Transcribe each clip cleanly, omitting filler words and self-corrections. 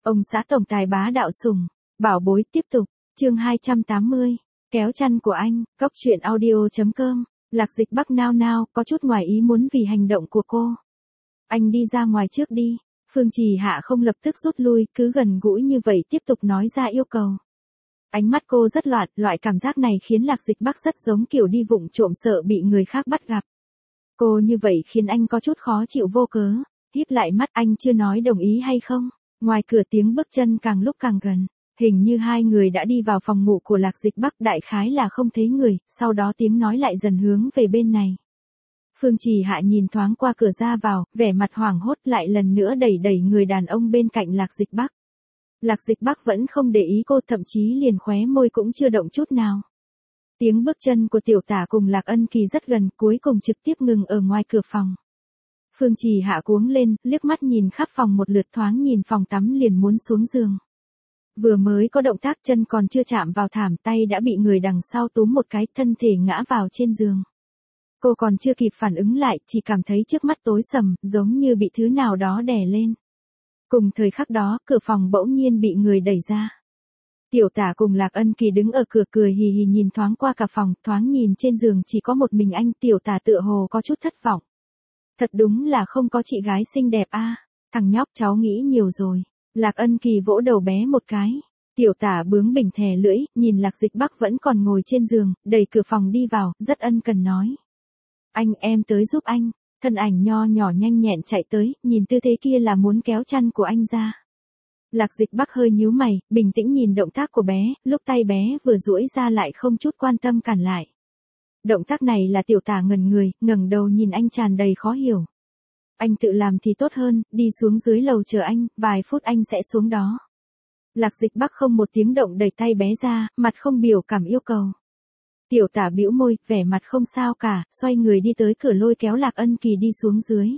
Ông xã tổng tài bá đạo sủng, bảo bối tiếp tục, chương 280, kéo chăn của anh, cóc truyện audio.com, Lạc Dịch Bắc nao nao, có chút ngoài ý muốn vì hành động của cô. Anh đi ra ngoài trước đi, Phương Trì Hạ không lập tức rút lui, cứ gần gũi như vậy tiếp tục nói ra yêu cầu. Ánh mắt cô rất loạn, loại cảm giác này khiến Lạc Dịch Bắc rất giống kiểu đi vụng trộm sợ bị người khác bắt gặp. Cô như vậy khiến anh có chút khó chịu vô cớ, híp lại mắt anh chưa nói đồng ý hay không. Ngoài cửa tiếng bước chân càng lúc càng gần, hình như hai người đã đi vào phòng ngủ của Lạc Dịch Bắc, đại khái là không thấy người, sau đó tiếng nói lại dần hướng về bên này. Phương Trì Hạ nhìn thoáng qua cửa ra vào, vẻ mặt hoảng hốt lại lần nữa đẩy đẩy người đàn ông bên cạnh Lạc Dịch Bắc. Lạc Dịch Bắc vẫn không để ý cô, thậm chí liền khóe môi cũng chưa động chút nào. Tiếng bước chân của tiểu tả cùng Lạc Ân Kỳ rất gần, cuối cùng trực tiếp ngừng ở ngoài cửa phòng. Phương Trì Hạ cuống lên, liếc mắt nhìn khắp phòng một lượt, thoáng nhìn phòng tắm liền muốn xuống giường. Vừa mới có động tác, chân còn chưa chạm vào thảm, tay đã bị người đằng sau túm một cái, thân thể ngã vào trên giường. Cô còn chưa kịp phản ứng lại, chỉ cảm thấy trước mắt tối sầm, giống như bị thứ nào đó đè lên. Cùng thời khắc đó, cửa phòng bỗng nhiên bị người đẩy ra. Tiểu tả cùng Lạc Ân Kỳ đứng ở cửa cười hì hì nhìn thoáng qua cả phòng, thoáng nhìn trên giường chỉ có một mình anh, tiểu tả tựa hồ có chút thất vọng. Thật đúng là không có chị gái xinh đẹp a. Thằng nhóc cháu nghĩ nhiều rồi. Lạc Ân Kỳ vỗ đầu bé một cái. Tiểu tả bướng bỉnh thè lưỡi, nhìn Lạc Dịch Bắc vẫn còn ngồi trên giường, đẩy cửa phòng đi vào, rất ân cần nói. Anh, em tới giúp anh. Thân ảnh nho nhỏ nhanh nhẹn chạy tới, nhìn tư thế kia là muốn kéo chăn của anh ra. Lạc Dịch Bắc hơi nhíu mày, bình tĩnh nhìn động tác của bé, lúc tay bé vừa duỗi ra lại không chút quan tâm cản lại. Động tác này là tiểu tả ngẩn người, ngẩng đầu nhìn anh tràn đầy khó hiểu. Anh tự làm thì tốt hơn, đi xuống dưới lầu chờ anh, vài phút anh sẽ xuống đó. Lạc Dịch Bắc không một tiếng động đẩy tay bé ra, mặt không biểu cảm yêu cầu. Tiểu tả bĩu môi, vẻ mặt không sao cả, xoay người đi tới cửa lôi kéo Lạc Ân Kỳ đi xuống dưới.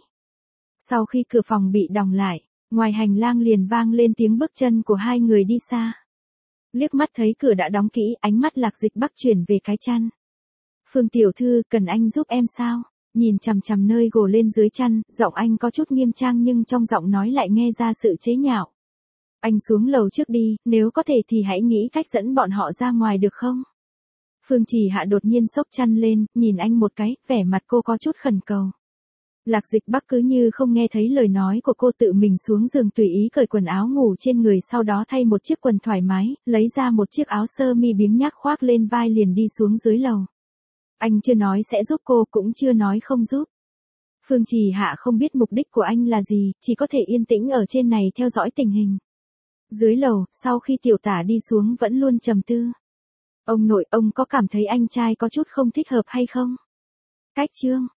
Sau khi cửa phòng bị đóng lại, ngoài hành lang liền vang lên tiếng bước chân của hai người đi xa. Liếc mắt thấy cửa đã đóng kỹ, ánh mắt Lạc Dịch Bắc chuyển về cái chăn. Phương tiểu thư, cần anh giúp em sao? Nhìn chằm chằm nơi gồ lên dưới chăn, giọng anh có chút nghiêm trang nhưng trong giọng nói lại nghe ra sự chế nhạo. Anh xuống lầu trước đi, nếu có thể thì hãy nghĩ cách dẫn bọn họ ra ngoài được không? Phương Trì Hạ đột nhiên xốc chăn lên, nhìn anh một cái, vẻ mặt cô có chút khẩn cầu. Lạc Dịch Bắc cứ như không nghe thấy lời nói của cô, tự mình xuống giường tùy ý cởi quần áo ngủ trên người, sau đó thay một chiếc quần thoải mái, lấy ra một chiếc áo sơ mi biếng nhác khoác lên vai liền đi xuống dưới lầu. Anh chưa nói sẽ giúp cô, cũng chưa nói không giúp. Phương Trì Hạ không biết mục đích của anh là gì, chỉ có thể yên tĩnh ở trên này theo dõi tình hình. Dưới lầu, sau khi tiểu tả đi xuống vẫn luôn trầm tư. Ông nội, ông có cảm thấy anh trai có chút không thích hợp hay không? Cách chương